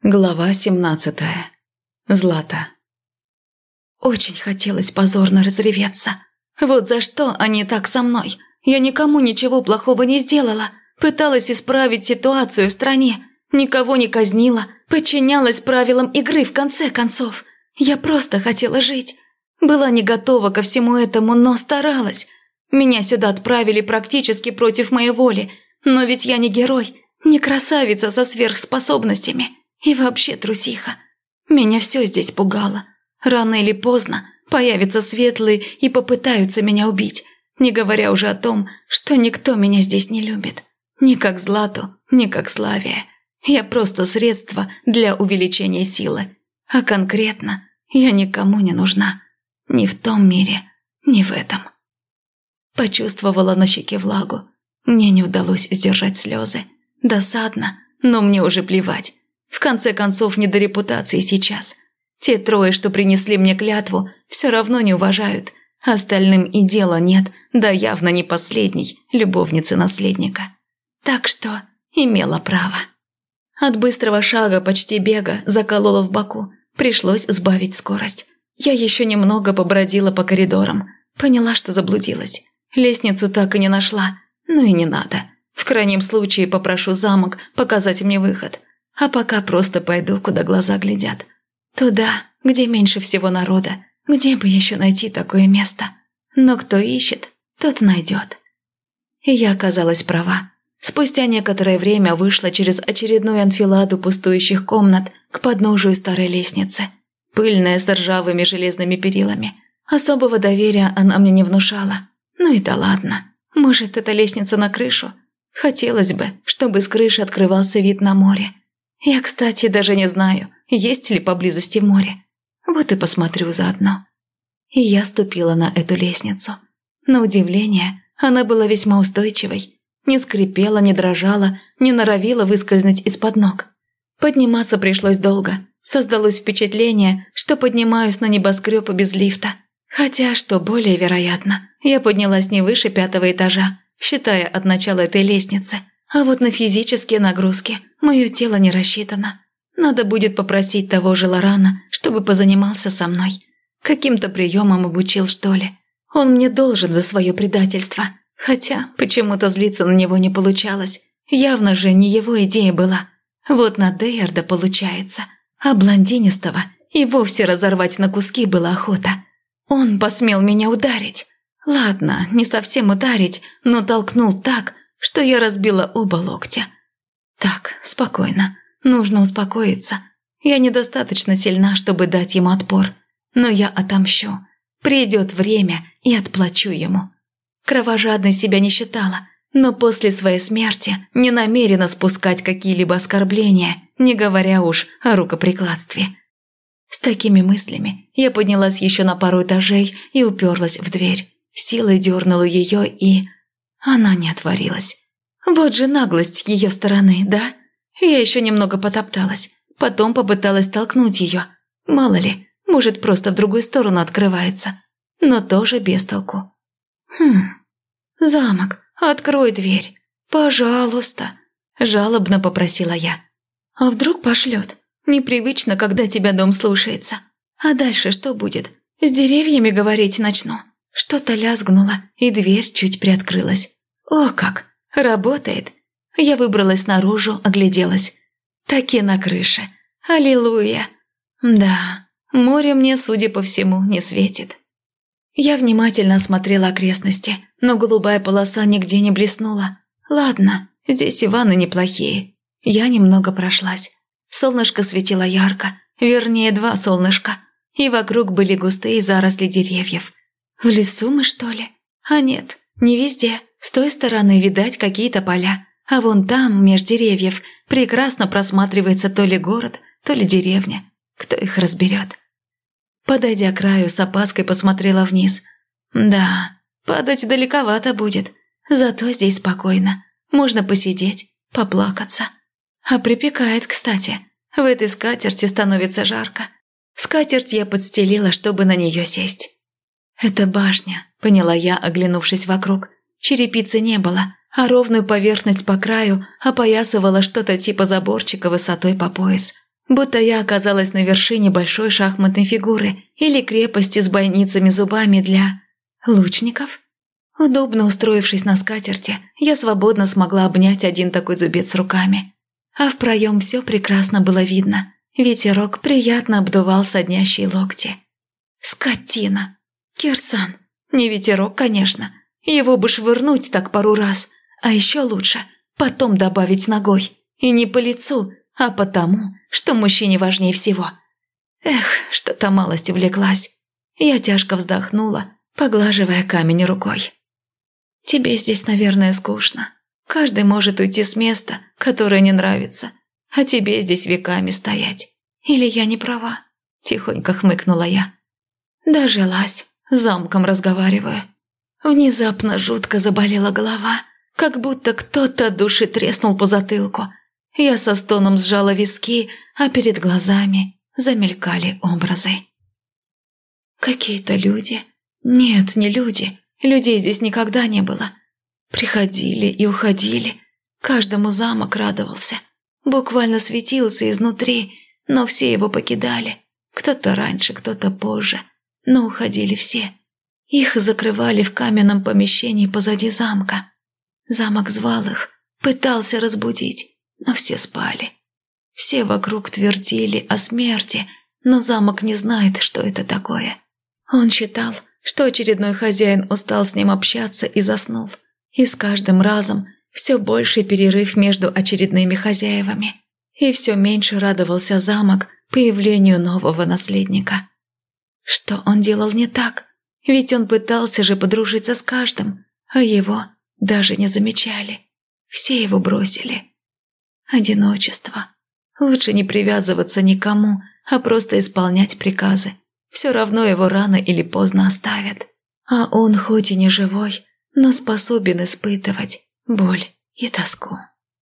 Глава 17. Злата. Очень хотелось позорно разреветься. Вот за что они так со мной? Я никому ничего плохого не сделала. Пыталась исправить ситуацию в стране. Никого не казнила. Подчинялась правилам игры в конце концов. Я просто хотела жить. Была не готова ко всему этому, но старалась. Меня сюда отправили практически против моей воли. Но ведь я не герой, не красавица со сверхспособностями. И вообще трусиха. Меня все здесь пугало. Рано или поздно появятся светлые и попытаются меня убить, не говоря уже о том, что никто меня здесь не любит. Ни как Злату, ни как Славия. Я просто средство для увеличения силы. А конкретно я никому не нужна. Ни в том мире, ни в этом. Почувствовала на щеке влагу. Мне не удалось сдержать слезы. Досадно, но мне уже плевать. В конце концов, не до репутации сейчас. Те трое, что принесли мне клятву, все равно не уважают. Остальным и дела нет, да явно не последней любовницы наследника. Так что имела право. От быстрого шага, почти бега, заколола в боку. Пришлось сбавить скорость. Я еще немного побродила по коридорам. Поняла, что заблудилась. Лестницу так и не нашла. Ну и не надо. В крайнем случае попрошу замок показать мне выход. А пока просто пойду, куда глаза глядят. Туда, где меньше всего народа. Где бы еще найти такое место? Но кто ищет, тот найдет. И я оказалась права. Спустя некоторое время вышла через очередную анфиладу пустующих комнат к подножию старой лестницы. Пыльная, с ржавыми железными перилами. Особого доверия она мне не внушала. Ну и да ладно. Может, это лестница на крышу? Хотелось бы, чтобы с крыши открывался вид на море. Я, кстати, даже не знаю, есть ли поблизости море. Вот и посмотрю заодно. И я ступила на эту лестницу. На удивление, она была весьма устойчивой. Не скрипела, не дрожала, не норовила выскользнуть из-под ног. Подниматься пришлось долго. Создалось впечатление, что поднимаюсь на небоскреб без лифта. Хотя, что более вероятно, я поднялась не выше 5-го этажа, считая от начала этой лестницы. А вот на физические нагрузки мое тело не рассчитано. Надо будет попросить того же Лорана, чтобы позанимался со мной. Каким-то приемом обучил, что ли. Он мне должен за свое предательство. Хотя почему-то злиться на него не получалось. Явно же не его идея была. Вот на Дейарда получается. А блондинистого и вовсе разорвать на куски была охота. Он посмел меня ударить. Ладно, не совсем ударить, но толкнул так, что я разбила оба локтя. Так, спокойно. Нужно успокоиться. Я недостаточно сильна, чтобы дать ему отпор. Но я отомщу. Придет время и отплачу ему. Кровожадной себя не считала, но после своей смерти не намерена спускать какие-либо оскорбления, не говоря уж о рукоприкладстве. С такими мыслями я поднялась еще на пару этажей и уперлась в дверь. Силой дернула ее и... Она не отворилась. Вот же наглость с ее стороны, да? Я еще немного потопталась, потом попыталась толкнуть ее. Мало ли, может, просто в другую сторону открывается. Но тоже без толку. «Замок, открой дверь. Пожалуйста», – жалобно попросила я. «А вдруг пошлет? Непривычно, когда тебя дом слушается. А дальше что будет? С деревьями говорить начну». Что-то лязгнуло, и дверь чуть приоткрылась. О как! Работает! Я выбралась наружу, огляделась. Таки на крыше. Аллилуйя! Да, море мне, судя по всему, не светит. Я внимательно осмотрела окрестности, но голубая полоса нигде не блеснула. Ладно, здесь и ванны неплохие. Я немного прошлась. Солнышко светило ярко, вернее, 2 солнышка, и вокруг были густые заросли деревьев. В лесу мы, что ли? А нет, не везде. С той стороны видать какие-то поля, а вон там, меж деревьев, прекрасно просматривается то ли город, то ли деревня. Кто их разберет? Подойдя к краю, с опаской посмотрела вниз. Да, падать далековато будет, зато здесь спокойно. Можно посидеть, поплакаться. А припекает, кстати. В этой скатерти становится жарко. Скатерть я подстелила, чтобы на нее сесть. «Это башня», – поняла я, оглянувшись вокруг. Черепицы не было, а ровную поверхность по краю опоясывало что-то типа заборчика высотой по пояс. Будто я оказалась на вершине большой шахматной фигуры или крепости с бойницами-зубами для лучников. Удобно устроившись на скатерти, я свободно смогла обнять один такой зубец руками. А в проем все прекрасно было видно. Ветерок приятно обдувал соднящие локти. Скотина! Кирсан! Не ветерок, конечно. Его бы швырнуть так пару раз. А еще лучше потом добавить ногой. И не по лицу, а потому, что мужчине важнее всего. Эх, что-то малость увлеклась. Я тяжко вздохнула, поглаживая камень рукой. Тебе здесь, наверное, скучно. Каждый может уйти с места, которое не нравится, а тебе здесь веками стоять. Или я не права?» – тихонько хмыкнула я. Дожилась, с замком разговариваю. Внезапно жутко заболела голова, как будто кто-то от души треснул по затылку. Я со стоном сжала виски, а перед глазами замелькали образы. Какие-то люди. Нет, не люди. Людей здесь никогда не было. Приходили и уходили. Каждому замок радовался. Буквально светился изнутри, но все его покидали. Кто-то раньше, кто-то позже. Но уходили все. Их закрывали в каменном помещении позади замка. Замок звал их, пытался разбудить, но все спали. Все вокруг твердили о смерти, но замок не знает, что это такое. Он считал, что очередной хозяин устал с ним общаться и заснул. И с каждым разом все больший перерыв между очередными хозяевами. И все меньше радовался замок появлению нового наследника. Что он делал не так? Ведь он пытался же подружиться с каждым, а его даже не замечали. Все его бросили. Одиночество. Лучше не привязываться никому, а просто исполнять приказы. Все равно его рано или поздно оставят. А он хоть и не живой, но способен испытывать боль и тоску.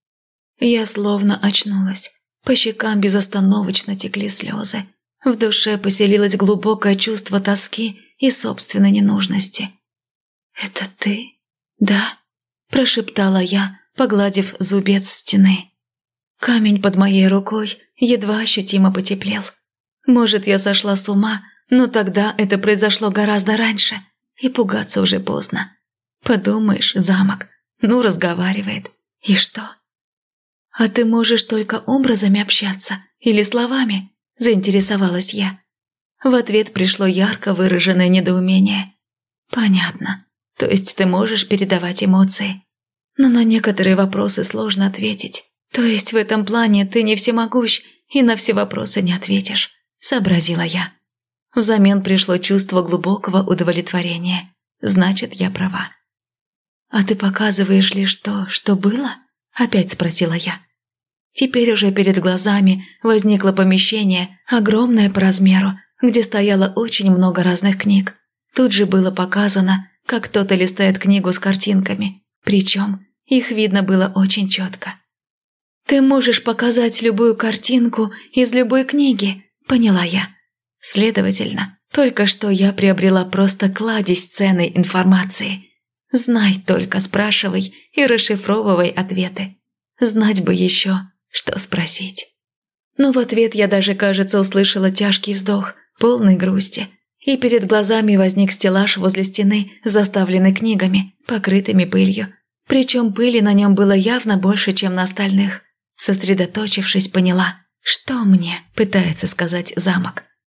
Я словно очнулась. По щекам безостановочно текли слезы. В душе поселилось глубокое чувство тоски и собственной ненужности. «Это ты? Да?» – прошептала я, погладив зубец стены. Камень под моей рукой едва ощутимо потеплел. Может, я сошла с ума, но тогда это произошло гораздо раньше, и пугаться уже поздно. Подумаешь, замок, разговаривает. И что? «А ты можешь только образами общаться или словами?» – заинтересовалась я. В ответ пришло ярко выраженное недоумение. «Понятно. То есть ты можешь передавать эмоции. Но на некоторые вопросы сложно ответить. То есть в этом плане ты не всемогущ и на все вопросы не ответишь», – сообразила я. Взамен пришло чувство глубокого удовлетворения. Значит, я права. «А ты показываешь лишь то, что было?» – опять спросила я. Теперь уже перед глазами возникло помещение, огромное по размеру, где стояло очень много разных книг. Тут же было показано, как кто-то листает книгу с картинками, причем их видно было очень четко. «Ты можешь показать любую картинку из любой книги», – поняла я. Следовательно, только что я приобрела просто кладезь ценной информации. Знай только, спрашивай и расшифровывай ответы. Знать бы еще, что спросить. Но в ответ я даже, кажется, услышала тяжкий вздох, полный грусти. И перед глазами возник стеллаж возле стены, заставленный книгами, покрытыми пылью. Причем пыли на нем было явно больше, чем на остальных. Сосредоточившись, поняла, что мне пытается сказать замок.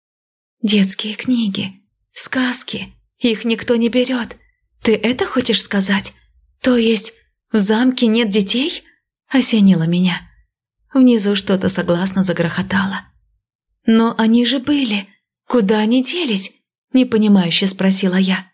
«Детские книги, сказки, их никто не берет. Ты это хочешь сказать? То есть в замке нет детей?» – осенило меня. Внизу что-то согласно загрохотало. «Но они же были. Куда они делись?» – непонимающе спросила я.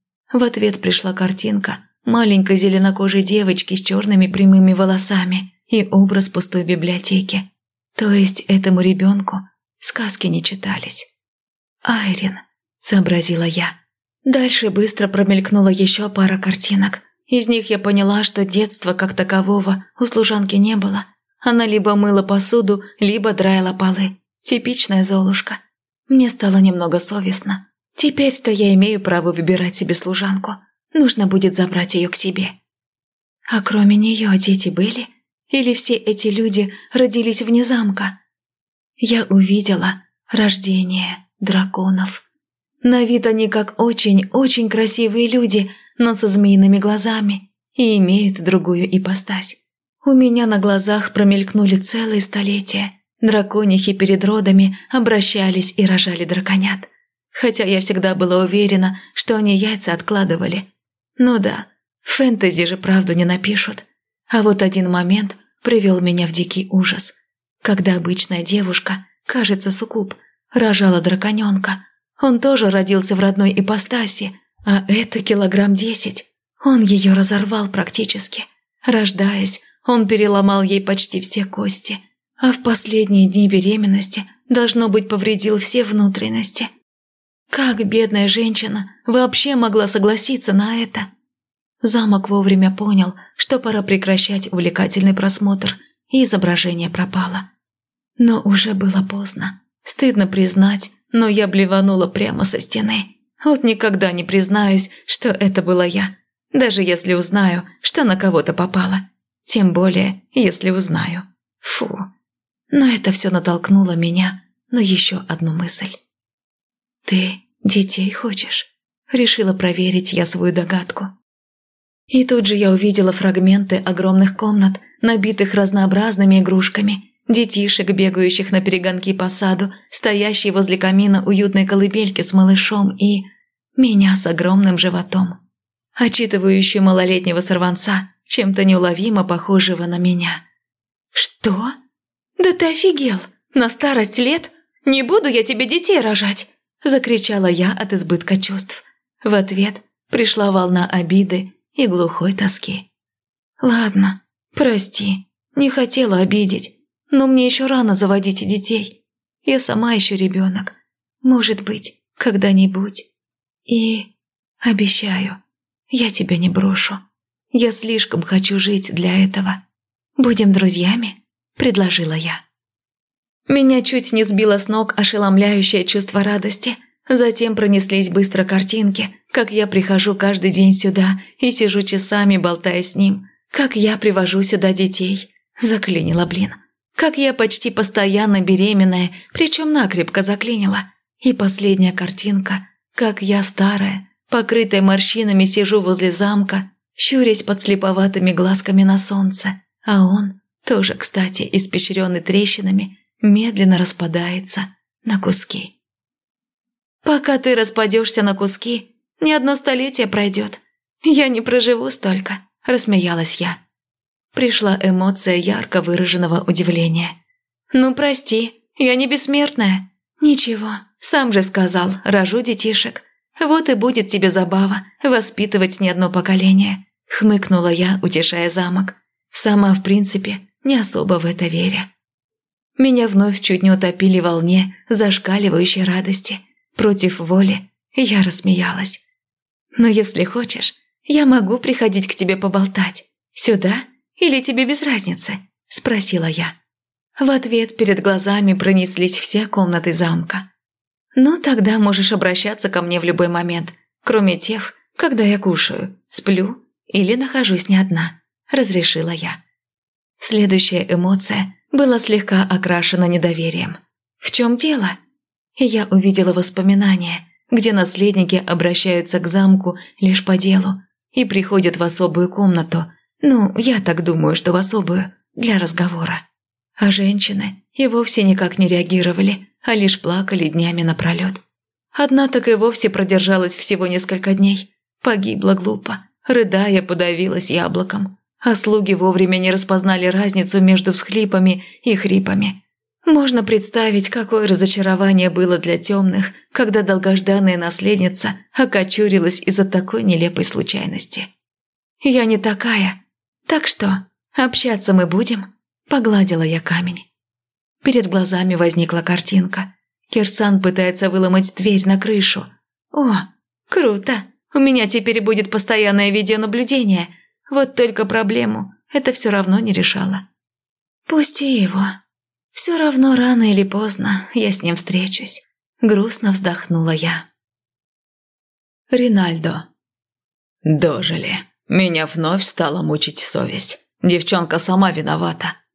В ответ пришла картинка маленькой зеленокожей девочки с черными прямыми волосами и образ пустой библиотеки. То есть этому ребенку сказки не читались. «Айрин», – сообразила я. Дальше быстро промелькнула еще пара картинок. Из них я поняла, что детства как такового у служанки не было. Она либо мыла посуду, либо драила полы. Типичная Золушка. Мне стало немного совестно. Теперь-то я имею право выбирать себе служанку. Нужно будет забрать ее к себе. А кроме нее дети были? Или все эти люди родились вне замка? я увидела рождение драконов. На вид они как очень-очень красивые люди, но со змеиными глазами и имеют другую ипостась. У меня на глазах промелькнули целые столетия. Драконихи перед родами обращались и рожали драконят. Хотя я всегда была уверена, что они яйца откладывали. Ну да, в фэнтези же правду не напишут. А вот один момент привел меня в дикий ужас. Когда обычная девушка, кажется, суккуб, рожала драконенка, он тоже родился в родной ипостаси, а это килограмм 10. Он ее разорвал практически. Рождаясь, он переломал ей почти все кости, а в последние дни беременности, должно быть, повредил все внутренности. Как бедная женщина вообще могла согласиться на это? Замок вовремя понял, что пора прекращать увлекательный просмотр, и изображение пропало. Но уже было поздно. Стыдно признать, но я блеванула прямо со стены. Вот никогда не признаюсь, что это была я, даже если узнаю, что на кого-то попало. Тем более, если узнаю. Фу. Но это все натолкнуло меня на еще одну мысль. «Ты детей хочешь?» Решила проверить я свою догадку. И тут же я увидела фрагменты огромных комнат, набитых разнообразными игрушками, детишек, бегающих на перегонки по саду, стоящие возле камина уютной колыбельки с малышом и... меня с огромным животом, отчитывающую малолетнего сорванца, чем-то неуловимо похожего на меня. «Что? Да ты офигел! На старость лет? Не буду я тебе детей рожать!» – закричала я от избытка чувств. В ответ пришла волна обиды и глухой тоски. «Ладно, прости, не хотела обидеть, но мне еще рано заводить детей. Я сама еще ребенок. Может быть, когда-нибудь. И обещаю, я тебя не брошу. Я слишком хочу жить для этого. Будем друзьями?» – предложила я. Меня чуть не сбило с ног ошеломляющее чувство радости. Затем пронеслись быстро картинки, как я прихожу каждый день сюда и сижу часами, болтая с ним. Как я привожу сюда детей. Заклинила, блин. Как я почти постоянно беременная, причем накрепко заклинила. И последняя картинка, как я старая, покрытая морщинами, сижу возле замка, щурясь под слеповатыми глазками на солнце. А он, тоже, кстати, испещренный трещинами, медленно распадается на куски. «Пока ты распадешься на куски, ни одно столетие пройдет. Я не проживу столько», – рассмеялась я. Пришла эмоция ярко выраженного удивления. «Ну, прости, я не бессмертная». «Ничего, сам же сказал, рожу детишек. Вот и будет тебе забава воспитывать не одно поколение», – хмыкнула я, утешая замок. Сама, в принципе, не особо в это веря. Меня вновь чуть не утопили в волне зашкаливающей радости. Против воли я рассмеялась. «Но если хочешь, я могу приходить к тебе поболтать. Сюда или тебе без разницы?» – спросила я. В ответ перед глазами пронеслись все комнаты замка. «Ну, тогда можешь обращаться ко мне в любой момент, кроме тех, когда я кушаю, сплю или нахожусь не одна», – разрешила я. Следующая эмоция была слегка окрашена недоверием. «В чем дело?» И я увидела воспоминания, где наследники обращаются к замку лишь по делу и приходят в особую комнату, ну, я так думаю, что в особую, для разговора. А женщины и вовсе никак не реагировали, а лишь плакали днями напролет. Одна так и вовсе продержалась всего несколько дней, погибла глупо, рыдая, подавилась яблоком, а слуги вовремя не распознали разницу между всхлипами и хрипами. Можно представить, какое разочарование было для темных, когда долгожданная наследница окочурилась из-за такой нелепой случайности. «Я не такая. Так что, общаться мы будем?» – погладила я камень. Перед глазами возникла картинка. Кирсан пытается выломать дверь на крышу. «О, круто! У меня теперь будет постоянное видеонаблюдение. Вот только проблему это все равно не решало». «Пусти его. Все равно рано или поздно я с ним встречусь», – грустно вздохнула я. Ринальдо. Дожили. Меня вновь стала мучить совесть. Девчонка сама виновата.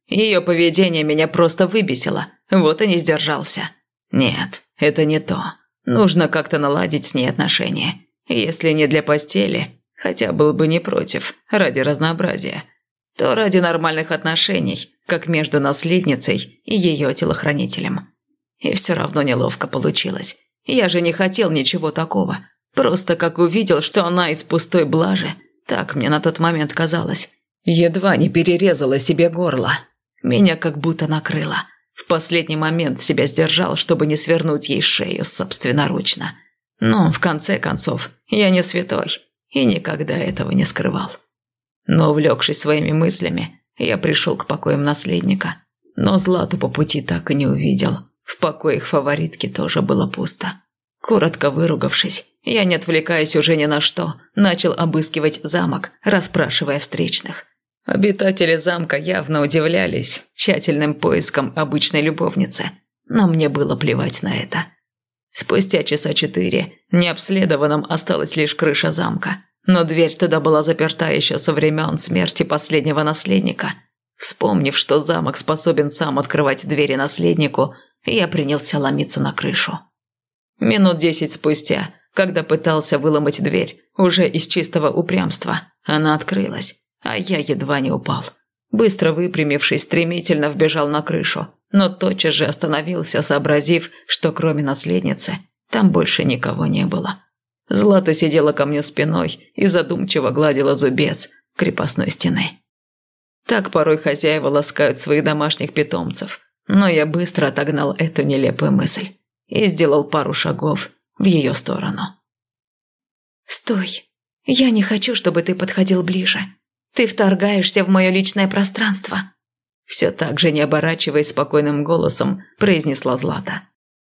Ее поведение меня просто выбесило, вот и не сдержался. Нет, это не то. Нужно как-то наладить с ней отношения. Если не для постели, хотя был бы не против, ради разнообразия, то ради нормальных отношений, как между наследницей и ее телохранителем. И все равно неловко получилось. Я же не хотел ничего такого. Просто как увидел, что она из пустой блажи, так мне на тот момент казалось. Едва не перерезала себе горло. Меня как будто накрыло. В последний момент себя сдержал, чтобы не свернуть ей шею собственноручно. Но, в конце концов, я не святой и никогда этого не скрывал. Но, увлекшись своими мыслями, я пришел к покоям наследника. Но Злату по пути так и не увидел. В покоях фаворитки тоже было пусто. Коротко выругавшись, я, не отвлекаясь уже ни на что, начал обыскивать замок, расспрашивая встречных. Обитатели замка явно удивлялись тщательным поиском обычной любовницы, но мне было плевать на это. Спустя часа 4 необследованным осталась лишь крыша замка, но дверь туда была заперта еще со времен смерти последнего наследника. Вспомнив, что замок способен сам открывать двери наследнику, я принялся ломиться на крышу. Минут 10 спустя, когда пытался выломать дверь, уже из чистого упрямства, она открылась, а я едва не упал. Быстро выпрямившись, стремительно вбежал на крышу, но тотчас же остановился, сообразив, что кроме наследницы там больше никого не было. Злата сидела ко мне спиной и задумчиво гладила зубец крепостной стены. Так порой хозяева ласкают своих домашних питомцев, но я быстро отогнал эту нелепую мысль и сделал пару шагов в ее сторону. «Стой! Я не хочу, чтобы ты подходил ближе. Ты вторгаешься в мое личное пространство!» Все так же, не оборачиваясь, спокойным голосом произнесла Злата.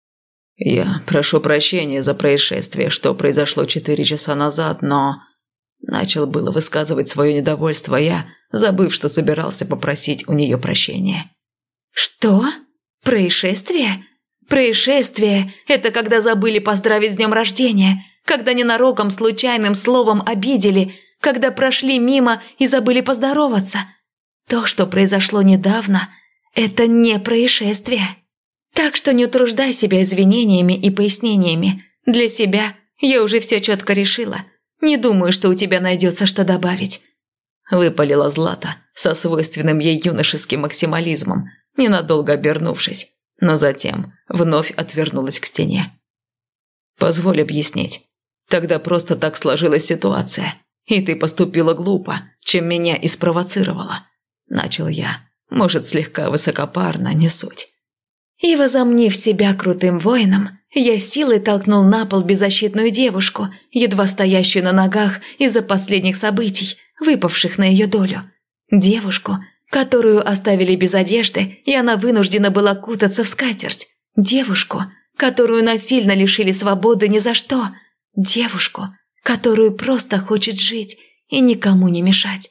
«Я прошу прощения за происшествие, что произошло 4 часа назад, но...» Начал было высказывать свое недовольство я, забыв, что собирался попросить у нее прощения. «Что? Происшествие? Происшествие – это когда забыли поздравить с днем рождения, когда ненароком случайным словом обидели, когда прошли мимо и забыли поздороваться. То, что произошло недавно – это не происшествие. Так что не утруждай себя извинениями и пояснениями. Для себя я уже все четко решила. Не думаю, что у тебя найдется что добавить». Выпалила Злата со свойственным ей юношеским максимализмом, ненадолго обернувшись, но затем вновь отвернулась к стене. «Позволь объяснить. Тогда просто так сложилась ситуация, и ты поступила глупо, чем меня и спровоцировала», – начал я, может, слегка высокопарно, не суть. И, возомнив себя крутым воином, я силой толкнул на пол беззащитную девушку, едва стоящую на ногах из-за последних событий, выпавших на ее долю. Девушку, которую оставили без одежды, и она вынуждена была кутаться в скатерть. Девушку, которую насильно лишили свободы ни за что. Девушку, которую просто хочет жить и никому не мешать.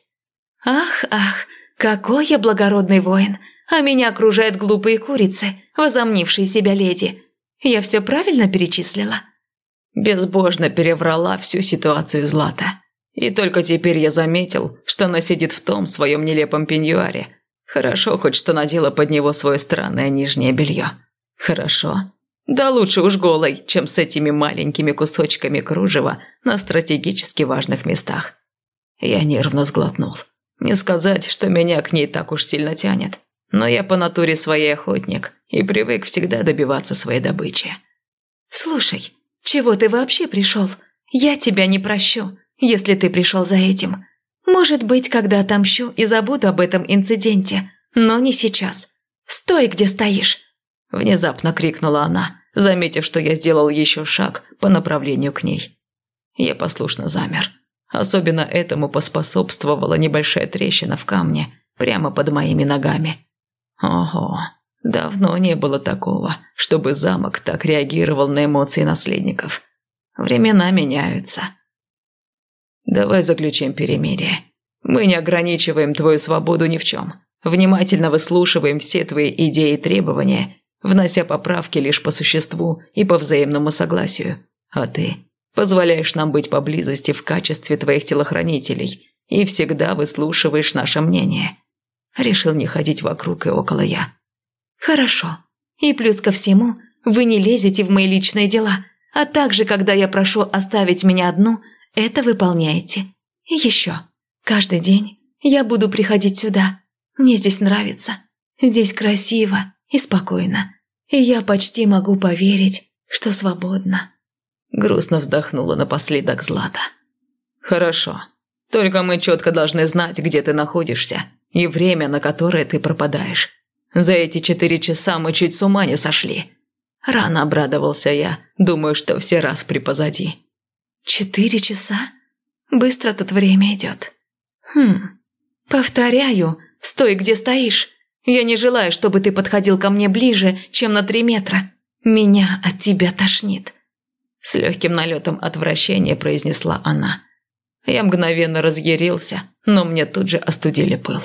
Ах, какой я благородный воин, а меня окружают глупые курицы, возомнившие себя леди. Я все правильно перечислила?» Безбожно переврала всю ситуацию Злата. И только теперь я заметил, что она сидит в том своем нелепом пеньюаре. Хорошо хоть, что надела под него свое странное нижнее белье. Хорошо. Да лучше уж голой, чем с этими маленькими кусочками кружева на стратегически важных местах. Я нервно сглотнул. Не сказать, что меня к ней так уж сильно тянет. Но я по натуре своей охотник и привык всегда добиваться своей добычи. «Слушай, чего ты вообще пришел? Я тебя не прощу, если ты пришел за этим. Может быть, когда отомщу и забуду об этом инциденте, но не сейчас. Стой, где стоишь!» Внезапно крикнула она, заметив, что я сделал еще шаг по направлению к ней. Я послушно замер. Особенно этому поспособствовала небольшая трещина в камне прямо под моими ногами. Ого, давно не было такого, чтобы замок так реагировал на эмоции наследников. Времена меняются. Давай заключим перемирие. Мы не ограничиваем твою свободу ни в чем. Внимательно выслушиваем все твои идеи и требования, внося поправки лишь по существу и по взаимному согласию. А ты позволяешь нам быть поблизости в качестве твоих телохранителей и всегда выслушиваешь наше мнение. Решил не ходить вокруг и около я. Хорошо. И плюс ко всему, вы не лезете в мои личные дела, а также, когда я прошу оставить меня одну, это выполняете. И еще. Каждый день я буду приходить сюда. Мне здесь нравится. Здесь красиво и спокойно. И я почти могу поверить, что свободна. Грустно вздохнула напоследок Злата. Хорошо. Только мы четко должны знать, где ты находишься, и время, на которое ты пропадаешь. За эти 4 часа мы чуть с ума не сошли. Рано обрадовался я, думаю, что все распри позади. 4 часа? Быстро тут время идет. Повторяю, стой, где стоишь. Я не желаю, чтобы ты подходил ко мне ближе, чем на 3 метра. Меня от тебя тошнит. С легким налетом отвращения произнесла она. Я мгновенно разъярился, но мне тут же остудили пыл.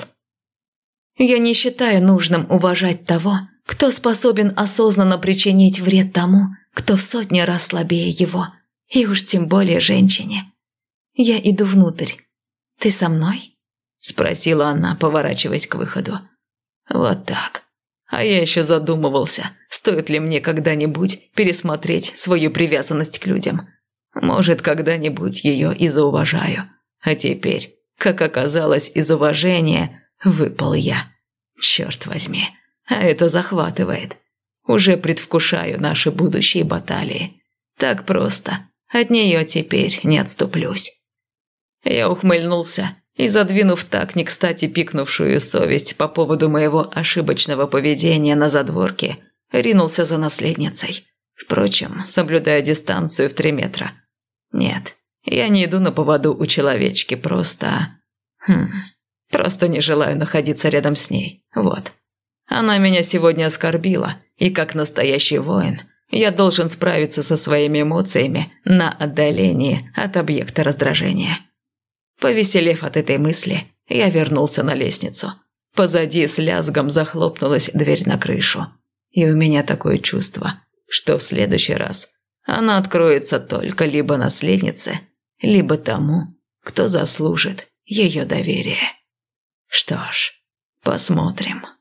Я не считаю нужным уважать того, кто способен осознанно причинить вред тому, кто в сотни раз слабее его, и уж тем более женщине. Я иду внутрь. Ты со мной? Спросила она, поворачиваясь к выходу. Вот так. А я еще задумывался, стоит ли мне когда-нибудь пересмотреть свою привязанность к людям. Может, когда-нибудь ее и зауважаю. А теперь, как оказалось, из уважения выпал я. Черт возьми, а это захватывает. Уже предвкушаю наши будущие баталии. Так просто, от нее теперь не отступлюсь. Я ухмыльнулся и, задвинув так не кстати пикнувшую совесть по поводу моего ошибочного поведения на задворке, ринулся за наследницей. Впрочем, соблюдая дистанцию в 3 метра. Нет, я не иду на поводу у человечки, просто не желаю находиться рядом с ней, вот. Она меня сегодня оскорбила, и как настоящий воин, я должен справиться со своими эмоциями на отдалении от объекта раздражения. Повеселев от этой мысли, я вернулся на лестницу. Позади с лязгом захлопнулась дверь на крышу. И у меня такое чувство, что в следующий раз она откроется только либо наследнице, либо тому, кто заслужит ее доверие. Что ж, посмотрим.